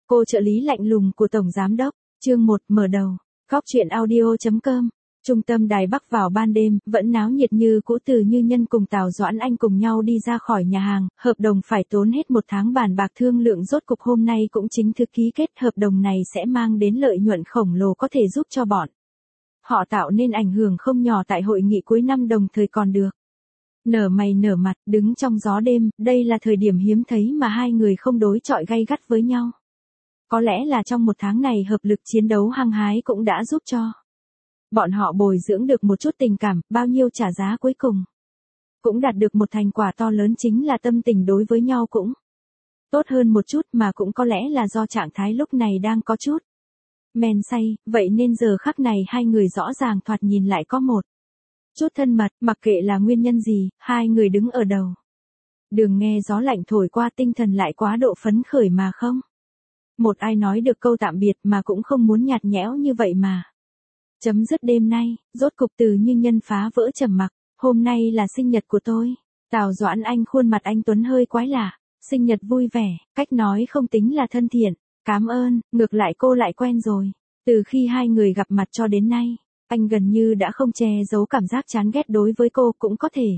Cô trợ lý lạnh lùng của Tổng Giám đốc, chương 1 mở đầu, Góc truyện audio.com. Trung tâm Đài Bắc vào ban đêm, vẫn náo nhiệt như cũ. Từ Như Nhân cùng Tào Doãn Anh cùng nhau đi ra khỏi nhà hàng, hợp đồng phải tốn hết 1 tháng bàn bạc thương lượng rốt cục hôm nay cũng chính thức ký kết. Hợp đồng này sẽ mang đến lợi nhuận khổng lồ có thể giúp cho bọn họ tạo nên ảnh hưởng không nhỏ tại hội nghị cuối năm đồng thời còn được nở mày nở mặt, đứng trong gió đêm. Đây là thời điểm hiếm thấy mà hai người không đối chọi gay gắt với nhau. Có lẽ là trong 1 tháng này hợp lực chiến đấu hăng hái cũng đã giúp cho bọn họ bồi dưỡng được một chút tình cảm. Bao nhiêu trả giá cuối cùng cũng đạt được một thành quả to lớn, chính là tâm tình đối với nhau cũng tốt hơn một chút, mà cũng có lẽ là do trạng thái lúc này đang có chút men say, vậy nên giờ khắc này hai người rõ ràng thoạt nhìn lại có một chút thân mật. Mặc kệ là nguyên nhân gì, hai người đứng ở đầu đường nghe gió lạnh thổi qua, tinh thần lại quá độ phấn khởi mà không một ai nói được câu tạm biệt, mà cũng không muốn nhạt nhẽo như vậy mà chấm dứt đêm nay. Rốt cục Từ Như Nhân phá vỡ trầm mặc. Hôm nay là sinh nhật của tôi. Tào Doãn Anh khuôn mặt anh tuấn hơi quái lạ. Sinh nhật vui vẻ, cách nói không tính là thân thiện. Cảm ơn, ngược lại cô lại quen rồi. Từ khi hai người gặp mặt cho đến nay, anh gần như đã không che giấu cảm giác chán ghét đối với cô. Cũng có thể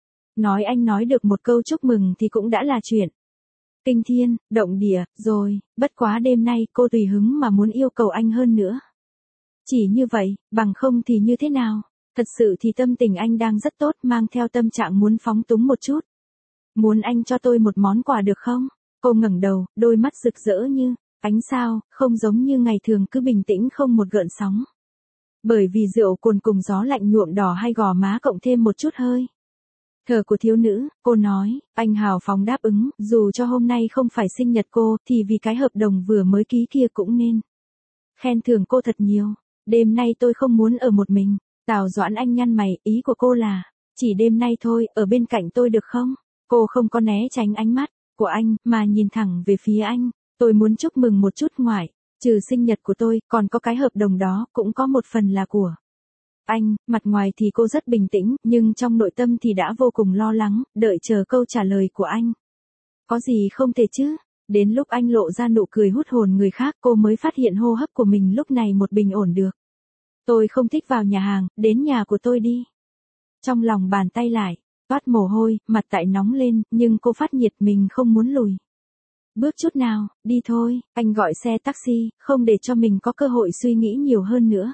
nói anh nói được một câu chúc mừng thì cũng đã là chuyện kinh thiên, động địa rồi. Bất quá đêm nay cô tùy hứng mà muốn yêu cầu anh hơn nữa. Chỉ như vậy, bằng không thì như thế nào? Thật sự thì tâm tình anh đang rất tốt, mang theo tâm trạng muốn phóng túng một chút. Muốn anh cho tôi một món quà được không? Cô ngẩng đầu, đôi mắt rực rỡ như ánh sao, không giống như ngày thường cứ bình tĩnh không một gợn sóng. Bởi vì rượu cồn cùng gió lạnh nhuộm đỏ hai gò má cộng thêm một chút hơi thở của thiếu nữ. Cô nói, anh hào phóng đáp ứng, dù cho hôm nay không phải sinh nhật cô, thì vì cái hợp đồng vừa mới ký kia cũng nên khen thưởng cô thật nhiều. Đêm nay tôi không muốn ở một mình. Tào Doãn Anh nhăn mày, ý của cô là chỉ đêm nay thôi, ở bên cạnh tôi được không? Cô không có né tránh ánh mắt của anh, mà nhìn thẳng về phía anh. Tôi muốn chúc mừng một chút, ngoại trừ sinh nhật của tôi, còn có cái hợp đồng đó, cũng có một phần là của anh. Mặt ngoài thì cô rất bình tĩnh, nhưng trong nội tâm thì đã vô cùng lo lắng, đợi chờ câu trả lời của anh. Có gì không thể chứ? Đến lúc anh lộ ra nụ cười hút hồn người khác, cô mới phát hiện hô hấp của mình lúc này một bình ổn được. Tôi không thích vào nhà hàng, đến nhà của tôi đi. Trong lòng bàn tay lại toát mồ hôi, mặt tại nóng lên, nhưng cô phát nhiệt mình không muốn lùi bước chút nào. Đi thôi, anh gọi xe taxi, không để cho mình có cơ hội suy nghĩ nhiều hơn nữa.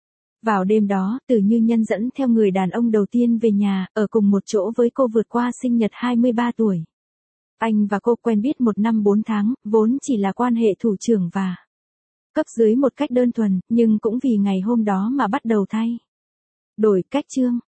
Vào đêm đó, Từ Như Nhân dẫn theo người đàn ông đầu tiên về nhà, ở cùng một chỗ với cô vượt qua sinh nhật 23 tuổi. Anh và cô quen biết 1 năm 4 tháng, vốn chỉ là quan hệ thủ trưởng và cấp dưới một cách đơn thuần, nhưng cũng vì ngày hôm đó mà bắt đầu thay đổi cách chương.